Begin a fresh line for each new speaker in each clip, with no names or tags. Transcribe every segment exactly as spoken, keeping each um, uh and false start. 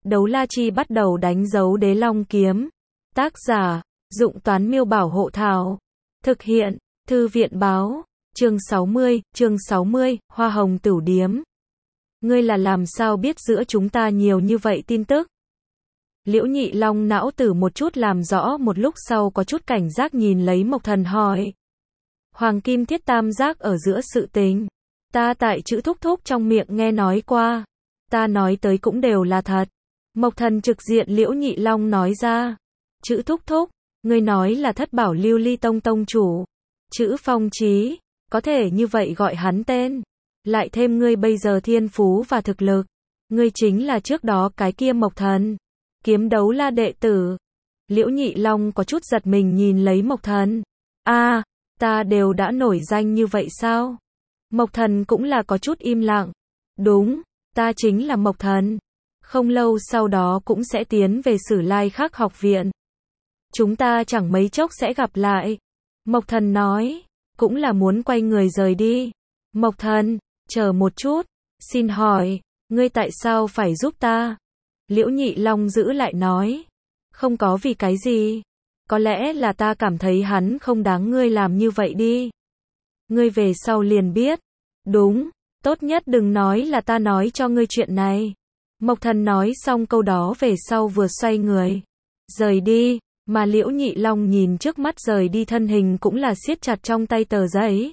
Đấu la chi bắt đầu đánh dấu đế long kiếm. Tác giả, Dụng Toán Miêu Bảo Hộ Thảo. Thực hiện, Thư viện Báo. Chương sáu mươi, chương sáu mươi, Hoa Hồng Tửu Điếm. Ngươi là làm sao biết giữa chúng ta nhiều như vậy tin tức? Liễu Nhị Long não tử một chút làm rõ, một lúc sau có chút cảnh giác nhìn lấy Mộc Thần hỏi. Hoàng Kim Thiết Tam Giác ở giữa sự tình. Ta tại chữ thúc thúc trong miệng nghe nói qua. Ta nói tới cũng đều là thật. Mộc Thần trực diện Liễu Nhị Long nói ra. Chữ thúc thúc, ngươi nói là Thất Bảo Lưu Ly Tông tông chủ. Chữ Phong Chí, có thể như vậy gọi hắn tên. Lại thêm ngươi bây giờ thiên phú và thực lực. Ngươi chính là trước đó cái kia Mộc Thần. Kiếm đấu la đệ tử. Liễu Nhị Long có chút giật mình nhìn lấy Mộc Thần. A, à, ta đều đã nổi danh như vậy sao? Mộc Thần cũng là có chút im lặng. Đúng, ta chính là Mộc Thần. Không lâu sau đó cũng sẽ tiến về Sử Lai Khắc học viện. Chúng ta chẳng mấy chốc sẽ gặp lại. Mộc Thần nói, cũng là muốn quay người rời đi. Mộc Thần, chờ một chút, xin hỏi, ngươi tại sao phải giúp ta? Liễu Nhị Long giữ lại nói, không có vì cái gì. Có lẽ là ta cảm thấy hắn không đáng ngươi làm như vậy đi. Ngươi về sau liền biết. Đúng, tốt nhất đừng nói là ta nói cho ngươi chuyện này. Mộc Thần nói xong câu đó về sau vừa xoay người. Rời đi, mà Liễu Nhị Long nhìn trước mắt rời đi thân hình cũng là siết chặt trong tay tờ giấy.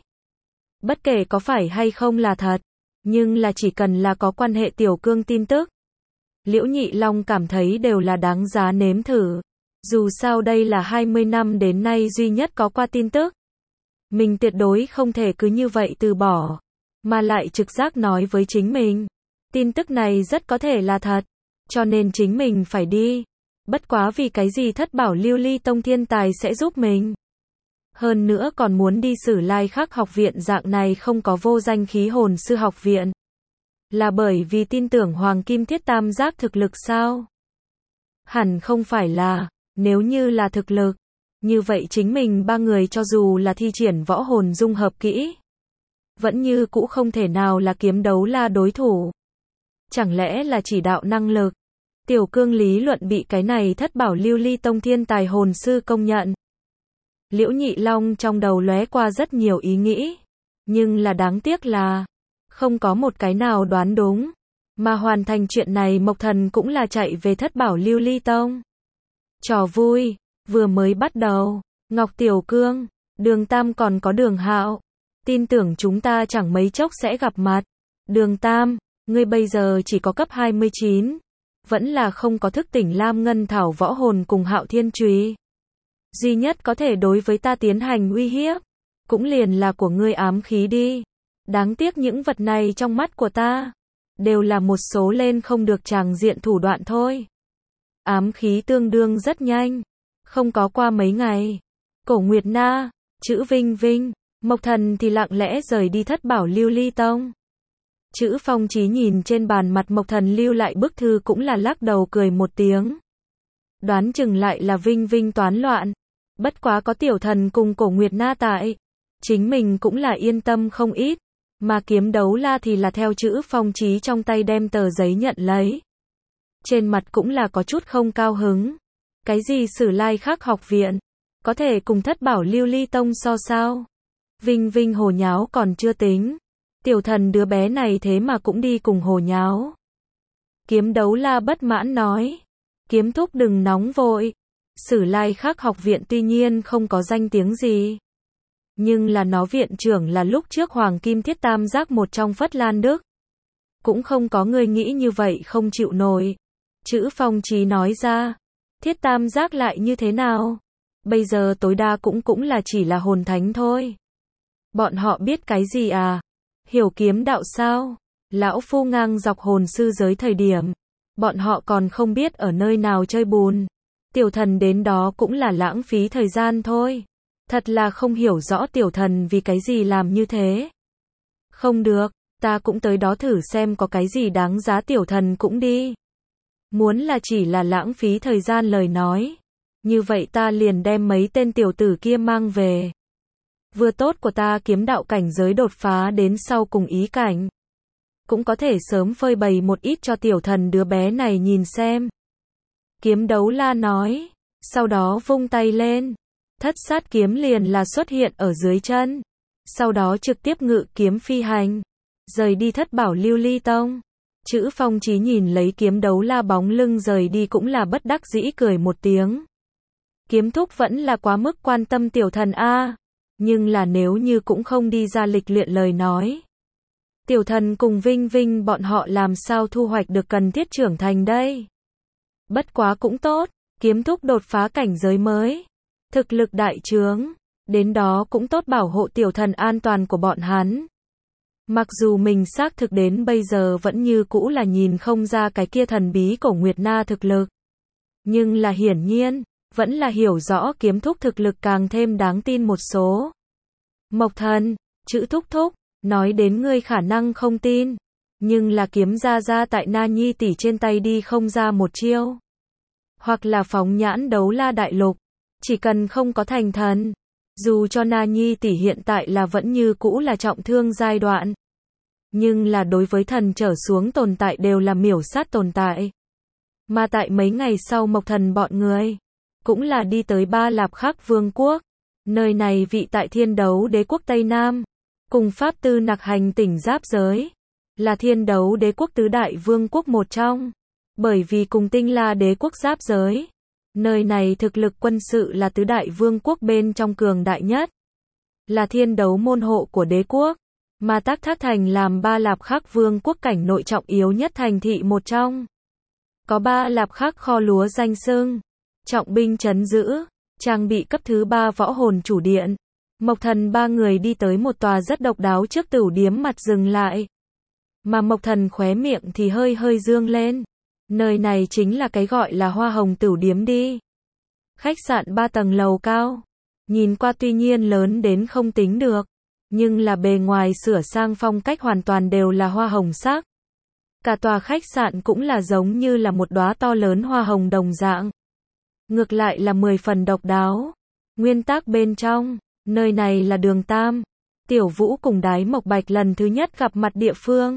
Bất kể có phải hay không là thật, nhưng là chỉ cần là có quan hệ Tiểu Cương tin tức. Liễu Nhị Long cảm thấy đều là đáng giá nếm thử. Dù sao đây là hai mươi năm đến nay duy nhất có qua tin tức. Mình tuyệt đối không thể cứ như vậy từ bỏ. Mà lại trực giác nói với chính mình. Tin tức này rất có thể là thật. Cho nên chính mình phải đi. Bất quá vì cái gì Thất Bảo Lưu Ly Tông thiên tài sẽ giúp mình. Hơn nữa còn muốn đi Sử Lai Khắc học viện dạng này không có vô danh khí hồn sư học viện. Là bởi vì tin tưởng Hoàng Kim Thiết Tam Giác thực lực sao? Hẳn không phải là, nếu như là thực lực, như vậy chính mình ba người cho dù là thi triển võ hồn dung hợp kỹ, vẫn như cũ không thể nào là kiếm đấu la đối thủ. Chẳng lẽ là chỉ đạo năng lực? Tiểu Cương lý luận bị cái này Thất Bảo Lưu Ly Tông thiên tài hồn sư công nhận. Liễu Nhị Long trong đầu lóe qua rất nhiều ý nghĩ, nhưng là đáng tiếc là không có một cái nào đoán đúng. Mà hoàn thành chuyện này Mộc Thần cũng là chạy về Thất Bảo Lưu Ly Tông. Trò vui, vừa mới bắt đầu. Ngọc Tiểu Cương, Đường Tam còn có Đường Hạo. Tin tưởng chúng ta chẳng mấy chốc sẽ gặp mặt. Đường Tam, ngươi bây giờ chỉ có cấp hai mươi chín. Vẫn là không có thức tỉnh Lam Ngân Thảo võ hồn cùng Hạo Thiên Chùy. Duy nhất có thể đối với ta tiến hành uy hiếp. Cũng liền là của ngươi ám khí đi. Đáng tiếc những vật này trong mắt của ta đều là một số lên không được tràng diện thủ đoạn thôi. Ám khí tương đương rất nhanh. Không có qua mấy ngày. Cổ Nguyệt Na, chữ Vinh Vinh, Mộc Thần thì lặng lẽ rời đi Thất Bảo Lưu Ly Tông. Chữ Phong Chí nhìn trên bàn mặt Mộc Thần lưu lại bức thư cũng là lắc đầu cười một tiếng. Đoán chừng lại là Vinh Vinh toán loạn. Bất quá có Tiểu Thần cùng Cổ Nguyệt Na tại. Chính mình cũng là yên tâm không ít. Mà kiếm đấu la thì là theo chữ Phong Chí trong tay đem tờ giấy nhận lấy. Trên mặt cũng là có chút không cao hứng. Cái gì Sử Lai Khắc học viện? Có thể cùng Thất Bảo Lưu Ly Tông so sao? Vinh Vinh hồ nháo còn chưa tính. Tiểu Thần đứa bé này thế mà cũng đi cùng hồ nháo. Kiếm đấu la bất mãn nói. Kiếm thúc đừng nóng vội. Sử Lai Khắc học viện tuy nhiên không có danh tiếng gì. Nhưng là nó viện trưởng là lúc trước Hoàng Kim Thiết Tam Giác một trong Phất Lan Đức. Cũng không có người nghĩ như vậy không chịu nổi. Chữ Phong Chí nói ra. Thiết Tam Giác lại như thế nào? Bây giờ tối đa cũng cũng là chỉ là hồn thánh thôi. Bọn họ biết cái gì à? Hiểu kiếm đạo sao? Lão phu ngang dọc hồn sư giới thời điểm. Bọn họ còn không biết ở nơi nào chơi bùn. Tiểu Thần đến đó cũng là lãng phí thời gian thôi. Thật là không hiểu rõ Tiểu Thần vì cái gì làm như thế. Không được, ta cũng tới đó thử xem có cái gì đáng giá Tiểu Thần cũng đi. Muốn là chỉ là lãng phí thời gian lời nói. Như vậy ta liền đem mấy tên tiểu tử kia mang về. Vừa tốt của ta kiếm đạo cảnh giới đột phá đến sau cùng ý cảnh. cũng có thể sớm phơi bày một ít cho tiểu thần đứa bé này nhìn xem. Kiếm đấu la nói, sau đó vung tay lên, thất sát kiếm liền là xuất hiện ở dưới chân, sau đó trực tiếp ngự kiếm phi hành, rời đi Thất Bảo Lưu Ly Tông. Chữ Phong Chí nhìn lấy kiếm đấu la bóng lưng rời đi cũng là bất đắc dĩ cười một tiếng. Kiếm thúc vẫn là quá mức quan tâm tiểu thần a, nhưng là nếu như cũng không đi ra lịch luyện lời nói, tiểu thần cùng Vinh Vinh bọn họ làm sao thu hoạch được cần thiết trưởng thành đây. Bất quá cũng tốt, kiếm thúc đột phá cảnh giới mới, thực lực đại trướng, đến đó cũng tốt bảo hộ tiểu thần an toàn của bọn hắn. Mặc dù mình xác thực đến bây giờ vẫn như cũ là nhìn không ra cái kia thần bí cổ Nguyệt Na thực lực, nhưng là hiển nhiên, vẫn là hiểu rõ kiếm thúc thực lực càng thêm đáng tin một số. Mộc Thần, chữ thúc thúc, nói đến ngươi khả năng không tin, nhưng là kiếm ra ra tại Na Nhi tỷ trên tay đi không ra một chiêu. Hoặc là phóng nhãn đấu la đại lục, chỉ cần không có thành thần, dù cho Na Nhi tỷ hiện tại là vẫn như cũ là trọng thương giai đoạn, nhưng là đối với thần trở xuống tồn tại đều là miểu sát tồn tại. Mà tại mấy ngày sau Mộc Thần bọn người, cũng là đi tới Ba Lạp Khắc Vương quốc, nơi này vị tại Thiên Đấu Đế quốc Tây Nam, cùng Pháp Tư Nặc hành tỉnh giáp giới, là Thiên Đấu Đế quốc tứ đại vương quốc một trong, bởi vì cùng Tinh La Đế quốc giáp giới, nơi này thực lực quân sự là tứ đại vương quốc bên trong cường đại nhất, là thiên đấu môn hộ của đế quốc, mà Tác Thác Thành làm Ba Lạp Khắc Vương quốc cảnh nội trọng yếu nhất thành thị một trong. Có Ba Lạp Khắc kho lúa danh xưng, trọng binh trấn giữ, trang bị cấp thứ ba võ hồn chủ điện. Mộc Thần ba người đi tới một tòa rất độc đáo trước tửu điếm mặt dừng lại. Mà Mộc Thần khóe miệng thì hơi hơi dương lên. Nơi này chính là cái gọi là Hoa Hồng tửu điếm đi. Khách sạn ba tầng lầu cao. Nhìn qua tuy nhiên lớn đến không tính được, nhưng là bề ngoài sửa sang phong cách hoàn toàn đều là hoa hồng sắc. Cả tòa khách sạn cũng là giống như là một đóa to lớn hoa hồng đồng dạng. Ngược lại là mười phần độc đáo. Nguyên tắc bên trong, nơi này là Đường Tam, Tiểu Vũ cùng Đái Mộc Bạch lần thứ nhất gặp mặt địa phương.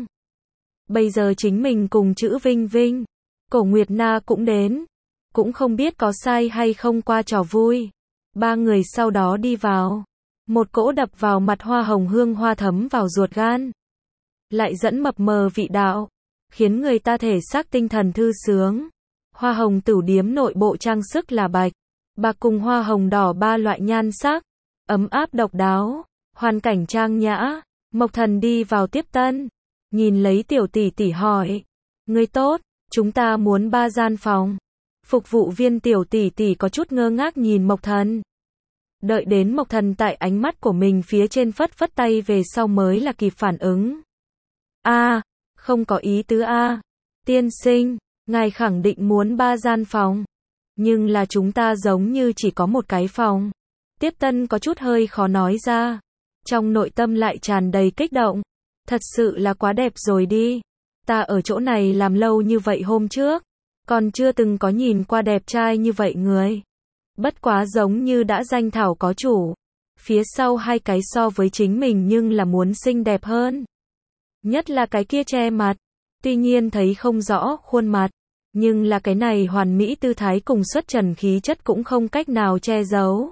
Bây giờ chính mình cùng chữ Vinh Vinh, Cổ Nguyệt Na cũng đến, cũng không biết có sai hay không qua trò vui. Ba người sau đó đi vào, một cỗ đập vào mặt hoa hồng hương hoa thấm vào ruột gan, lại dẫn mập mờ vị đạo, khiến người ta thể xác tinh thần thư sướng. Hoa hồng tửu điếm nội bộ trang sức là bạch, bạc cùng hoa hồng đỏ ba loại nhan sắc, ấm áp độc đáo, hoàn cảnh trang nhã. Mộc Thần đi vào tiếp tân, nhìn lấy tiểu tỷ tỷ hỏi, người tốt, chúng ta muốn ba gian phòng. Phục vụ viên tiểu tỷ tỷ có chút ngơ ngác nhìn Mộc Thần. Đợi đến Mộc Thần tại ánh mắt của mình phía trên phất phất tay về sau mới là kịp phản ứng. A, à, không có ý tứ a, à. Tiên sinh, ngài khẳng định muốn ba gian phòng, nhưng là chúng ta giống như chỉ có một cái phòng. Tiếp tân có chút hơi khó nói ra, trong nội tâm lại tràn đầy kích động. Thật sự là quá đẹp rồi đi. Ta ở chỗ này làm lâu như vậy hôm trước, còn chưa từng có nhìn qua đẹp trai như vậy người. Bất quá giống như đã danh thảo có chủ. Phía sau hai cái so với chính mình nhưng là muốn xinh đẹp hơn. Nhất là cái kia che mặt. Tuy nhiên thấy không rõ khuôn mặt, nhưng là cái này hoàn mỹ tư thái cùng xuất trần khí chất cũng không cách nào che giấu.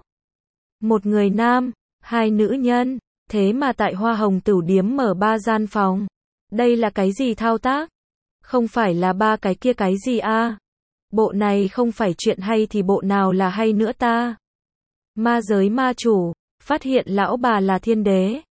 Một người nam, hai nữ nhân, thế mà tại Hoa Hồng tửu điếm mở ba gian phòng. Đây là cái gì thao tác? Không phải là ba cái kia cái gì a? À? Bộ này không phải chuyện hay thì bộ nào là hay nữa ta? Ma giới ma chủ, phát hiện lão bà là thiên đế.